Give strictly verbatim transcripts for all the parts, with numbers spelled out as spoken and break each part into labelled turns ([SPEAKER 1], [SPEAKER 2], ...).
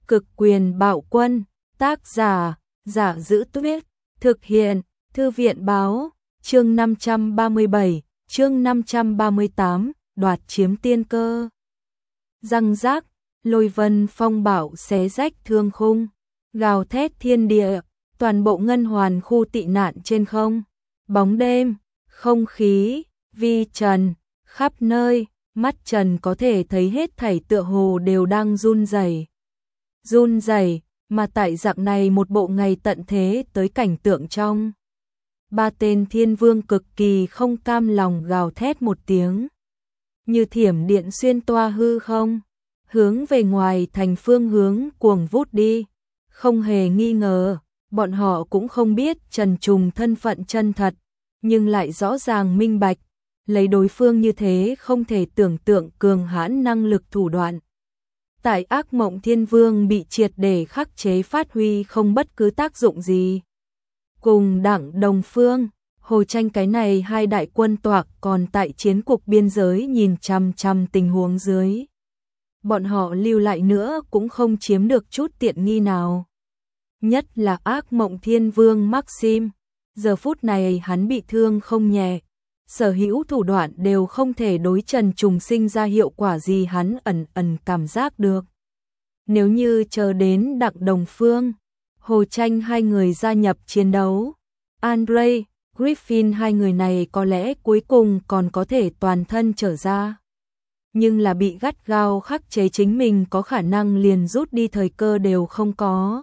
[SPEAKER 1] Cực quyền bạo quân, tác giả, Giả Giữ Tuyết, thực hiện, Thư viện báo, chương năm trăm ba mươi bảy, chương năm trăm ba mươi tám, đoạt chiếm tiên cơ. Răng rác, lôi vân phong bạo xé rách thương khung, gào thét thiên địa, toàn bộ ngân hoàn khu tị nạn trên không. Bóng đêm, không khí, vi trần, khắp nơi, mắt Trần có thể thấy hết thảy tựa hồ đều đang run rẩy. Run rẩy, mà tại dạng này một bộ ngày tận thế tới cảnh tượng trong. Ba tên thiên vương cực kỳ không cam lòng gào thét một tiếng. Như thiểm điện xuyên toa hư không, hướng về ngoài thành phương hướng cuồng vút đi. Không hề nghi ngờ, bọn họ cũng không biết Trần Trùng thân phận chân thật, nhưng lại rõ ràng minh bạch, lấy đối phương như thế không thể tưởng tượng cường hãn năng lực thủ đoạn. Tại ác mộng thiên vương bị triệt để khắc chế phát huy không bất cứ tác dụng gì. Cùng đẳng đồng phương, Hồ Tranh cái này hai đại quân toạc còn tại chiến cục biên giới nhìn chằm chằm tình huống dưới. Bọn họ lưu lại nữa cũng không chiếm được chút tiện nghi nào. Nhất là ác mộng thiên vương Maxim, giờ phút này hắn bị thương không nhẹ. Sở hữu thủ đoạn đều không thể đối Trần Trùng sinh ra hiệu quả gì, hắn ẩn ẩn cảm giác được. Nếu như chờ đến Đặng Đồng Phương, Hồ Tranh hai người gia nhập chiến đấu, Andre, Griffin hai người này có lẽ cuối cùng còn có thể toàn thân trở ra. Nhưng là bị gắt gao khắc chế, chính mình có khả năng liền rút đi thời cơ đều không có.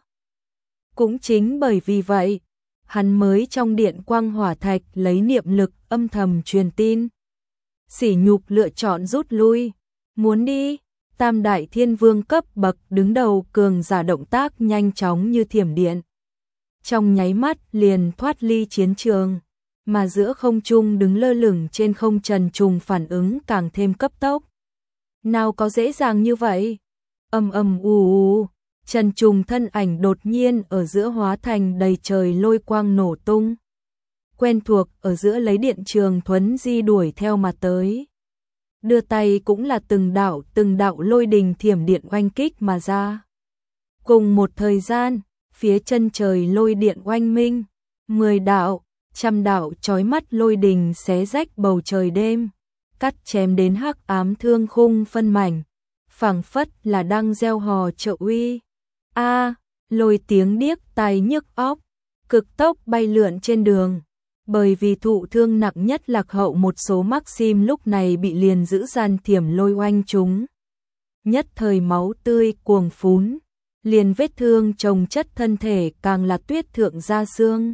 [SPEAKER 1] Cũng chính bởi vì vậy, hắn mới trong điện quang hỏa thạch lấy niệm lực âm thầm truyền tin. Sỉ nhục lựa chọn rút lui, muốn đi. Tam đại thiên vương cấp bậc đứng đầu cường giả động tác nhanh chóng như thiểm điện. Trong nháy mắt liền thoát ly chiến trường, mà giữa không trung đứng lơ lửng trên không Trần Trùng phản ứng càng thêm cấp tốc. Nào có dễ dàng như vậy? Ầm ầm ù ù, Trần Trùng thân ảnh đột nhiên ở giữa hóa thành đầy trời lôi quang nổ tung. Quen thuộc ở giữa lấy điện trường thuấn di đuổi theo mà tới. Đưa tay cũng là từng đạo từng đạo lôi đình thiểm điện oanh kích mà ra. Cùng một thời gian, phía chân trời lôi điện oanh minh, mười đạo, trăm đạo chói mắt lôi đình xé rách bầu trời đêm, cắt chém đến hắc ám thương khung phân mảnh, phảng phất là đang gieo hò trợ uy. A, lôi tiếng điếc tai nhức óc, cực tốc bay lượn trên đường. Bởi vì thụ thương nặng nhất lạc hậu một số Maxim lúc này bị liền giữ gian thiểm lôi oanh chúng. Nhất thời máu tươi cuồng phún, liền vết thương chồng chất thân thể càng là tuyết thượng da xương.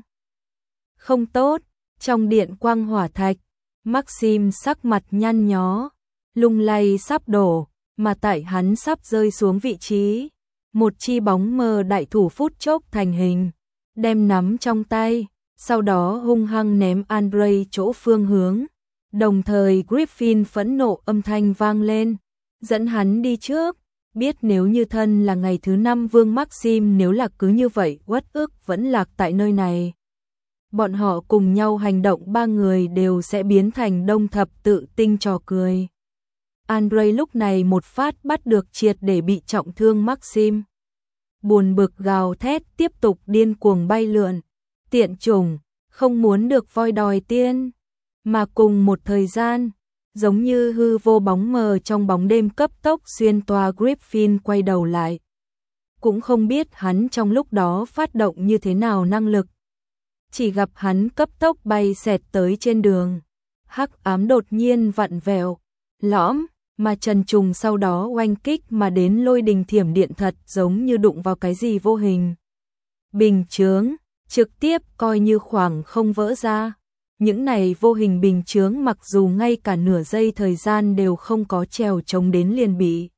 [SPEAKER 1] Không tốt, trong điện quang hỏa thạch, Maxim sắc mặt nhăn nhó, lung lay sắp đổ, mà tại hắn sắp rơi xuống vị trí. Một chi bóng mờ đại thủ phút chốc thành hình, đem nắm trong tay. Sau đó hung hăng ném Andre chỗ phương hướng. Đồng thời Griffin phẫn nộ âm thanh vang lên, dẫn hắn đi trước. Biết nếu như thân là ngày thứ năm vương Maxim nếu là cứ như vậy uất ức vẫn lạc tại nơi này. Bọn họ cùng nhau hành động, ba người đều sẽ biến thành đông thập tự tinh trò cười. Andre lúc này một phát bắt được triệt để bị trọng thương Maxim. Buồn bực gào thét tiếp tục điên cuồng bay lượn. Tiện chủng, không muốn được voi đòi tiên. Mà cùng một thời gian, giống như hư vô bóng mờ trong bóng đêm cấp tốc xuyên toa, Griffin quay đầu lại. Cũng không biết hắn trong lúc đó phát động như thế nào năng lực. Chỉ gặp hắn cấp tốc bay xẹt tới trên đường. Hắc ám đột nhiên vặn vẹo, lõm, mà Trần Trùng sau đó oanh kích mà đến lôi đình thiểm điện thật giống như đụng vào cái gì vô hình. Bình chướng, trực tiếp coi như khoảng không vỡ ra. Những này vô hình bình chướng mặc dù ngay cả nửa giây thời gian đều không có trèo chống đến liền bị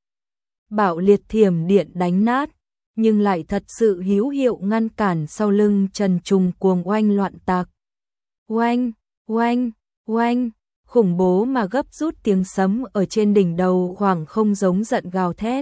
[SPEAKER 1] bạo liệt thiểm điện đánh nát, nhưng lại thật sự hữu hiệu ngăn cản sau lưng Trần Trùng cuồng oanh loạn tạc. Oanh, oanh, oanh, khủng bố mà gấp rút tiếng sấm ở trên đỉnh đầu khoảng không giống giận gào thét.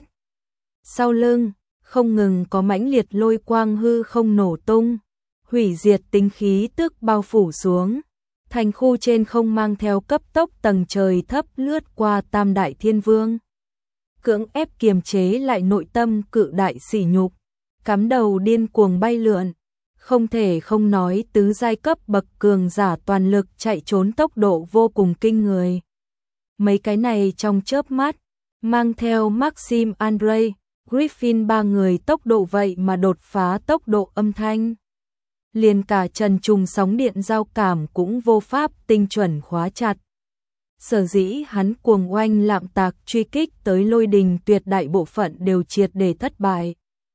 [SPEAKER 1] Sau lưng, không ngừng có mãnh liệt lôi quang hư không nổ tung. Hủy diệt tính khí tức bao phủ xuống, thành khu trên không mang theo cấp tốc tầng trời thấp lướt qua tam đại thiên vương. cưỡng ép kiềm chế lại nội tâm cự đại sỉ nhục, cắm đầu điên cuồng bay lượn. Không thể không nói tứ giai cấp bậc cường giả toàn lực chạy trốn tốc độ vô cùng kinh người. Mấy cái này trong chớp mắt, mang theo Maxim Andrei, Griffin ba người tốc độ vậy mà đột phá tốc độ âm thanh. Liền cả Trần Trùng sóng điện giao cảm cũng vô pháp tinh chuẩn khóa chặt. Sở dĩ hắn cuồng oanh lạm tạc truy kích tới lôi đình tuyệt đại bộ phận đều triệt để thất bại.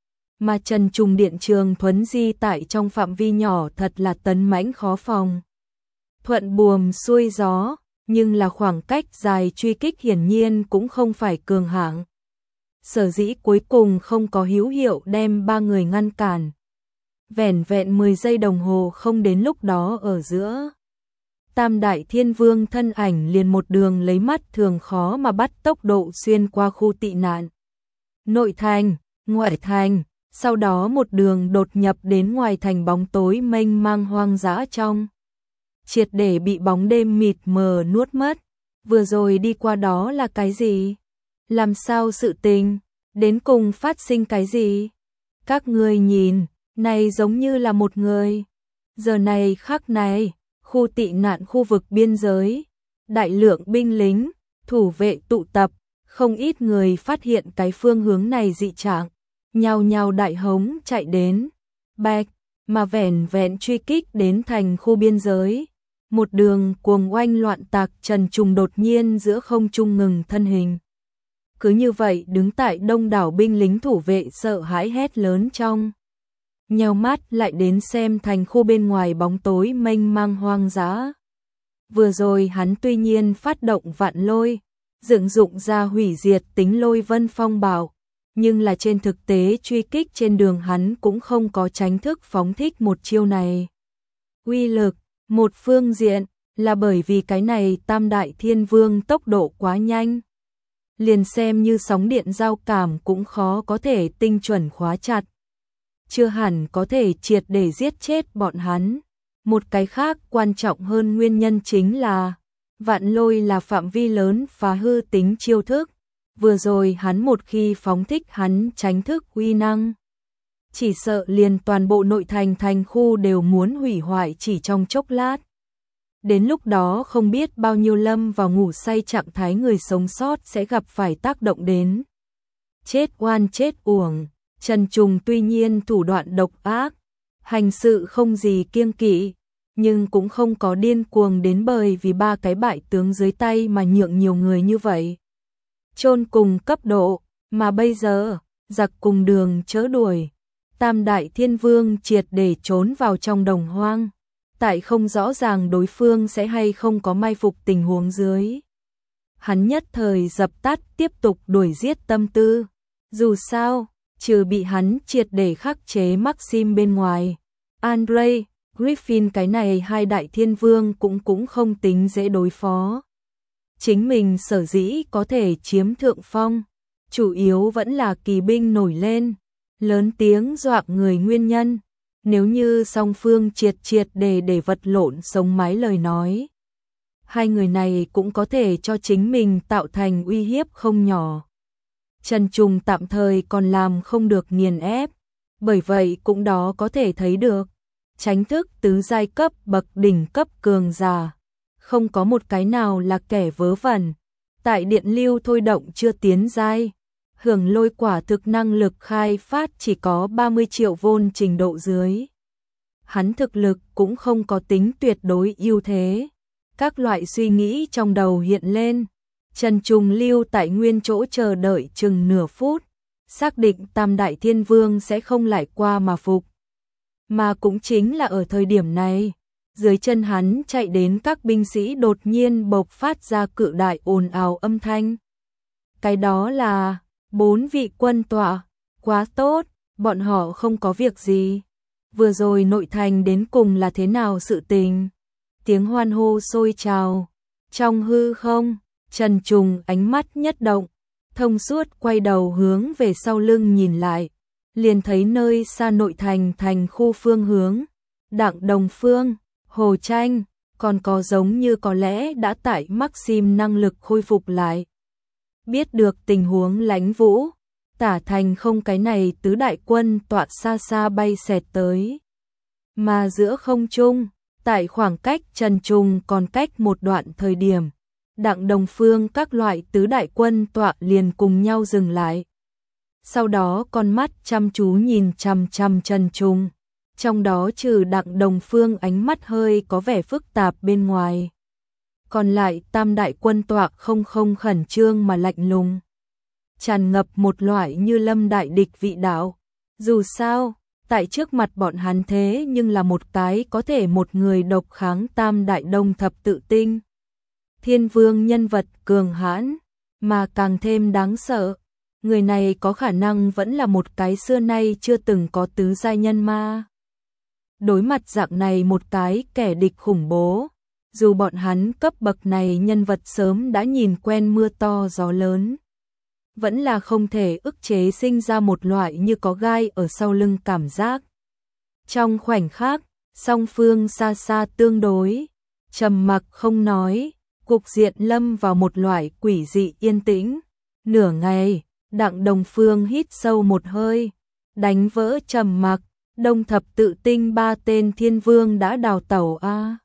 [SPEAKER 1] Mà Trần Trùng điện trường thuấn di tại trong phạm vi nhỏ thật là tấn mãnh khó phòng. Thuận buồm xuôi gió, nhưng là khoảng cách dài truy kích hiển nhiên cũng không phải cường hạng. Sở dĩ cuối cùng không có hữu hiệu đem ba người ngăn cản. Vẻn vẹn mười giây đồng hồ không đến lúc đó ở giữa. Tam đại thiên vương thân ảnh liền một đường lấy mắt thường khó mà bắt tốc độ xuyên qua khu tị nạn. Nội thành, ngoại thành, sau đó một đường đột nhập đến ngoài thành bóng tối mênh mang hoang dã trong. Triệt để bị bóng đêm mịt mờ nuốt mất. Vừa rồi đi qua đó là cái gì? Làm sao sự tình? Đến cùng phát sinh cái gì? Các ngươi nhìn, này giống như là một người. Giờ này khắc này, khu tị nạn khu vực biên giới, đại lượng binh lính, thủ vệ tụ tập, không ít người phát hiện cái phương hướng này dị trạng, nhao nhao đại hống chạy đến. Bạch, mà vẻn vẹn truy kích đến thành khu biên giới. Một đường cuồng oanh loạn tạc Trần Trùng đột nhiên giữa không trung ngừng thân hình. Cứ như vậy đứng tại đông đảo binh lính thủ vệ sợ hãi hét lớn trong. Nheo mắt lại đến xem thành khu bên ngoài bóng tối mênh mang hoang dã. Vừa rồi hắn tuy nhiên phát động vạn lôi, dựng dụng ra hủy diệt tính lôi vân phong bảo, nhưng là trên thực tế truy kích trên đường hắn cũng không có tránh thức phóng thích một chiêu này. Uy lực, một phương diện, là bởi vì cái này tam đại thiên vương tốc độ quá nhanh. Liền xem như sóng điện giao cảm cũng khó có thể tinh chuẩn khóa chặt. Chưa hẳn có thể triệt để giết chết bọn hắn. Một cái khác quan trọng hơn nguyên nhân chính là vạn lôi là phạm vi lớn phá hư tính chiêu thức. Vừa rồi hắn một khi phóng thích hắn tránh thức uy năng. Chỉ sợ liền toàn bộ nội thành thành khu đều muốn hủy hoại chỉ trong chốc lát. Đến lúc đó không biết bao nhiêu lâm vào ngủ say trạng thái người sống sót sẽ gặp phải tác động đến. Chết oan chết uổng, Trần Trùng tuy nhiên thủ đoạn độc ác, hành sự không gì kiêng kỵ, nhưng cũng không có điên cuồng đến bởi vì ba cái bại tướng dưới tay mà nhượng nhiều người như vậy. Chôn cùng cấp độ, mà bây giờ, giặc cùng đường chớ đuổi. Tam đại thiên vương triệt để trốn vào trong đồng hoang. Tại không rõ ràng đối phương sẽ hay không có mai phục tình huống dưới. Hắn nhất thời dập tắt tiếp tục đuổi giết tâm tư. Dù sao, trừ bị hắn triệt để khắc chế Maxim bên ngoài. Andrei, Griffin cái này hai đại thiên vương cũng cũng không tính dễ đối phó. Chính mình sở dĩ có thể chiếm thượng phong, chủ yếu vẫn là kỳ binh nổi lên, lớn tiếng dọa người nguyên nhân. Nếu như song phương triệt triệt để để vật lộn sống mái lời nói, hai người này cũng có thể cho chính mình tạo thành uy hiếp không nhỏ. Trần Trùng tạm thời còn làm không được nghiền ép, bởi vậy cũng đó có thể thấy được, tránh thức tứ giai cấp bậc đỉnh cấp cường giả, không có một cái nào là kẻ vớ vẩn. Tại điện lưu thôi động chưa tiến giai, hưởng lôi quả thực năng lực khai phát chỉ có ba mươi triệu vôn trình độ dưới. Hắn thực lực cũng không có tính tuyệt đối ưu thế. Các loại suy nghĩ trong đầu hiện lên. Trần Trùng lưu tại nguyên chỗ chờ đợi chừng nửa phút, xác định tam đại thiên vương sẽ không lại qua mà phục. Mà cũng chính là ở thời điểm này, dưới chân hắn chạy đến các binh sĩ đột nhiên bộc phát ra cự đại ồn ào âm thanh. Cái đó là bốn vị quân tọa, quá tốt, bọn họ không có việc gì. Vừa rồi nội thành đến cùng là thế nào sự tình? Tiếng hoan hô sôi trào. Trong hư không, Trần Trùng ánh mắt nhất động, thông suốt quay đầu hướng về sau lưng nhìn lại, liền thấy nơi xa nội thành thành khu phương hướng, Đặng Đồng Phương, Hồ Tranh, còn có giống như có lẽ đã tại Maxim năng lực khôi phục lại. Biết được tình huống Lãnh Vũ, Tả Thành không cái này tứ đại quân tọa xa xa bay xẹt tới. Mà giữa không trung, tại khoảng cách Trần Trùng còn cách một đoạn thời điểm, Đặng Đồng Phương các loại tứ đại quân tọa liền cùng nhau dừng lại. Sau đó con mắt chăm chú nhìn chằm chằm Trần Trùng, trong đó trừ Đặng Đồng Phương ánh mắt hơi có vẻ phức tạp bên ngoài. Còn lại tam đại quân tọa không không khẩn trương mà lạnh lùng, tràn ngập một loại như lâm đại địch vị đạo. Dù sao, tại trước mặt bọn hắn thế nhưng là một cái có thể một người độc kháng tam đại đông thập tự tinh. Thiên vương nhân vật cường hãn, mà càng thêm đáng sợ. Người này có khả năng vẫn là một cái xưa nay chưa từng có tứ giai nhân ma. Đối mặt dạng này một cái kẻ địch khủng bố, dù bọn hắn cấp bậc này nhân vật sớm đã nhìn quen mưa to gió lớn, vẫn là không thể ức chế sinh ra một loại như có gai ở sau lưng cảm giác. Trong khoảnh khắc, song phương xa xa tương đối, trầm mặc không nói, cục diện lâm vào một loại quỷ dị yên tĩnh. Nửa ngày, Đặng Đồng Phương hít sâu một hơi, đánh vỡ trầm mặc. Đông thập tự tinh ba tên thiên vương đã đào tẩu a. À.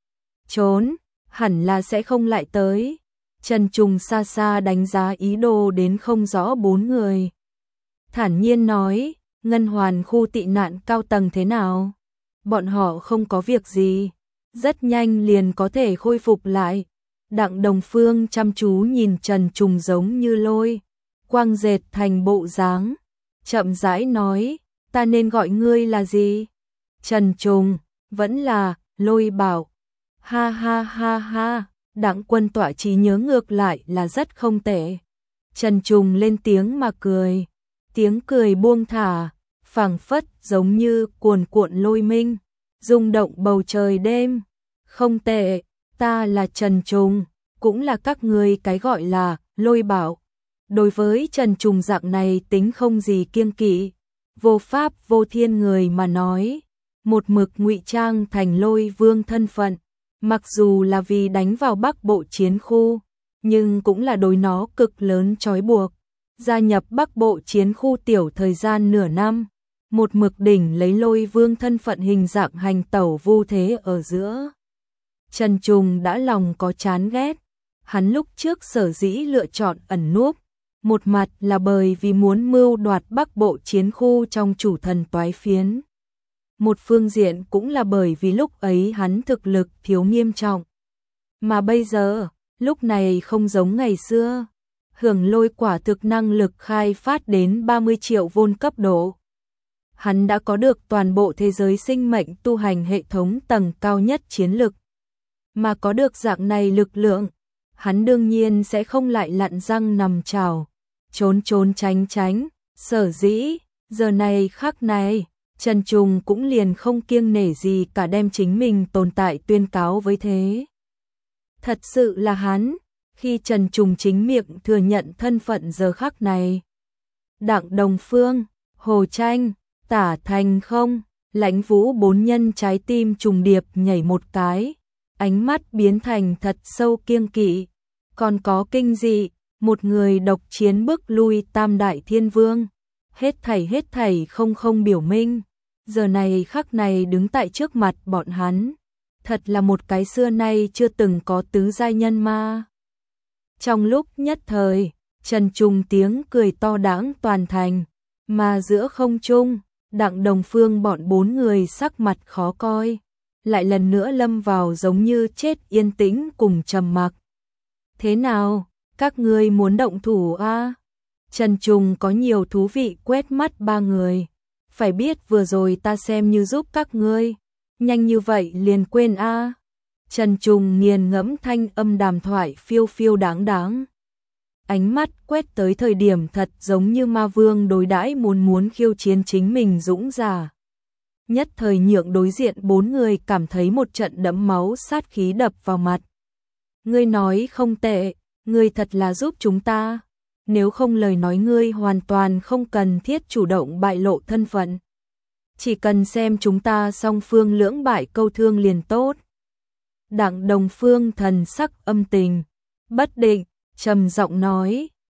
[SPEAKER 1] Trốn, hẳn là sẽ không lại tới. Trần Trùng xa xa đánh giá ý đồ đến không rõ bốn người. Thản nhiên nói, Ngân Hoàn khu tị nạn cao tầng thế nào? Bọn họ không có việc gì, rất nhanh liền có thể khôi phục lại. Đặng Đồng Phương chăm chú nhìn Trần Trùng giống như lôi quang dệt thành bộ dáng, chậm rãi nói, ta nên gọi ngươi là gì? Trần Trùng, vẫn là Lôi Bảo. Ha ha ha ha, Đặng Quân tọa trí nhớ ngược lại là rất không tệ. Trần Trùng lên tiếng mà cười, tiếng cười buông thả, phảng phất giống như cuồn cuộn lôi minh, rung động bầu trời đêm. Không tệ, ta là Trần Trùng, cũng là các ngươi cái gọi là Lôi Bảo. Đối với Trần Trùng dạng này tính không gì kiêng kỵ, vô pháp vô thiên người mà nói, một mực ngụy trang thành Lôi Vương thân phận, mặc dù là vì đánh vào Bắc Bộ chiến khu, nhưng cũng là đối nó cực lớn trói buộc. Gia nhập Bắc Bộ chiến khu tiểu thời gian nửa năm, một mực đỉnh lấy Lôi Vương thân phận hình dạng hành tẩu vu thế ở giữa. Trần Trùng đã lòng có chán ghét, hắn lúc trước sở dĩ lựa chọn ẩn núp, một mặt là bởi vì muốn mưu đoạt Bắc Bộ chiến khu trong chủ thần toái phiến. Một phương diện cũng là bởi vì lúc ấy hắn thực lực thiếu nghiêm trọng. Mà bây giờ, lúc này không giống ngày xưa, hưởng lôi quả thực năng lực khai phát đến ba mươi triệu vôn cấp độ. Hắn đã có được toàn bộ thế giới sinh mệnh tu hành hệ thống tầng cao nhất chiến lực. Mà có được dạng này lực lượng, hắn đương nhiên sẽ không lại lặn răng nằm trào, trốn trốn tránh tránh. Sở dĩ, giờ này khắc này, Trần Trùng cũng liền không kiêng nể gì cả đem chính mình tồn tại tuyên cáo với thế. Thật sự là hắn, khi Trần Trùng chính miệng thừa nhận thân phận giờ khắc này. Đặng Đồng Phương, Hồ Tranh, Tả Thành không, Lãnh Vũ bốn nhân trái tim trùng điệp nhảy một cái, ánh mắt biến thành thật sâu kiêng kỵ. Còn có kinh dị, một người độc chiến bức lui tam đại thiên vương. Hết thảy hết thảy không không biểu minh, giờ này khắc này đứng tại trước mặt bọn hắn, thật là một cái xưa nay chưa từng có tứ giai nhân ma. Trong lúc nhất thời, Trần Trùng tiếng cười to đãng toàn thành, mà giữa không trung, Đặng Đồng Phương bọn bốn người sắc mặt khó coi, lại lần nữa lâm vào giống như chết yên tĩnh cùng trầm mặc. Thế nào, các ngươi muốn động thủ a? À? Trần Trùng có nhiều thú vị quét mắt ba người. Phải biết vừa rồi ta xem như giúp các ngươi, nhanh như vậy liền quên a. À? Trần Trùng nghiền ngẫm thanh âm đàm thoại phiêu phiêu đáng đáng. Ánh mắt quét tới thời điểm thật giống như ma vương đối đãi muốn muốn khiêu chiến chính mình dũng giả. Nhất thời nhượng đối diện bốn người cảm thấy một trận đẫm máu sát khí đập vào mặt. Ngươi nói không tệ, ngươi thật là giúp chúng ta. Nếu không lời nói ngươi hoàn toàn không cần thiết chủ động bại lộ thân phận. Chỉ cần xem chúng ta song phương lưỡng bại câu thương liền tốt. Đặng Đồng Phương thần sắc âm tình, bất định, trầm giọng nói,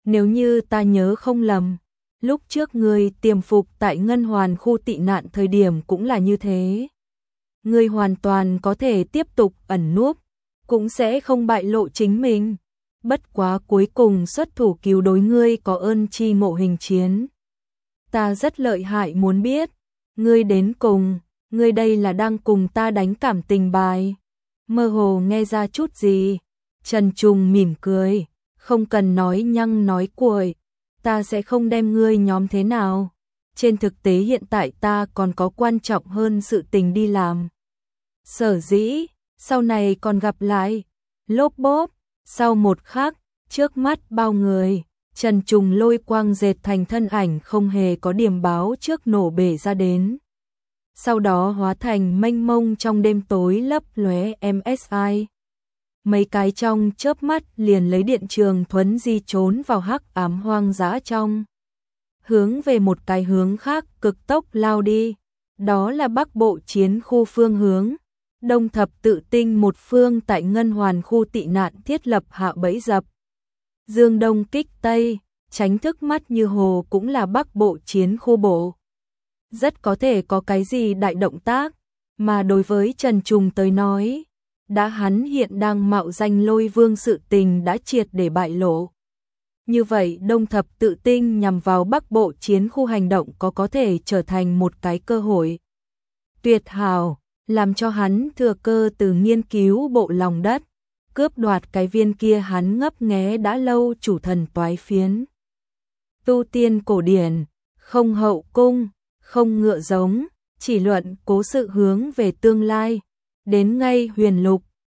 [SPEAKER 1] Nếu như ta nhớ không lầm, lúc trước ngươi tiềm phục tại Ngân Hoàn khu tị nạn thời điểm cũng là như thế. Ngươi hoàn toàn có thể tiếp tục ẩn núp, cũng sẽ không bại lộ chính mình. Bất quá cuối cùng xuất thủ cứu đối ngươi có ơn chi ngộ hình chiến. Ta rất lợi hại muốn biết, ngươi đến cùng, ngươi đây là đang cùng ta đánh cảm tình bài. Mơ hồ nghe ra chút gì, Trần Trùng mỉm cười, không cần nói nhăng nói cuội, ta sẽ không đem ngươi nhóm thế nào. Trên thực tế hiện tại ta còn có quan trọng hơn sự tình đi làm. Sở dĩ, sau này còn gặp lại, lốp bốp, sau một khắc, trước mắt bao người, Trần Trùng lôi quang dệt thành thân ảnh không hề có điểm báo trước nổ bể ra đến. Sau đó hóa thành mênh mông trong đêm tối lấp lóe em ét i. Mấy cái trong chớp mắt liền lấy điện trường thuấn di trốn vào hắc ám hoang dã trong. Hướng về một cái hướng khác cực tốc lao đi, đó là Bắc Bộ chiến khu phương hướng. Đông Thập Tự Tinh một phương tại Ngân Hoàn khu tị nạn thiết lập hạ bẫy dập. Dương Đông kích Tây, tránh thức mắt như hồ cũng là Bắc Bộ chiến khu bộ. Rất có thể có cái gì đại động tác, mà đối với Trần Trùng tới nói, đã hắn hiện đang mạo danh Lôi Vương sự tình đã triệt để bại lộ. Như vậy Đông Thập Tự Tinh nhằm vào Bắc Bộ chiến khu hành động có có thể trở thành một cái cơ hội tuyệt hảo, làm cho hắn thừa cơ từ nghiên cứu bộ lòng đất, cướp đoạt cái viên kia hắn ngấp nghé đã lâu chủ thần toái phiến. Tu tiên cổ điển, không hậu cung, không ngựa giống, chỉ luận cố sự hướng về tương lai, đến ngay huyền lục,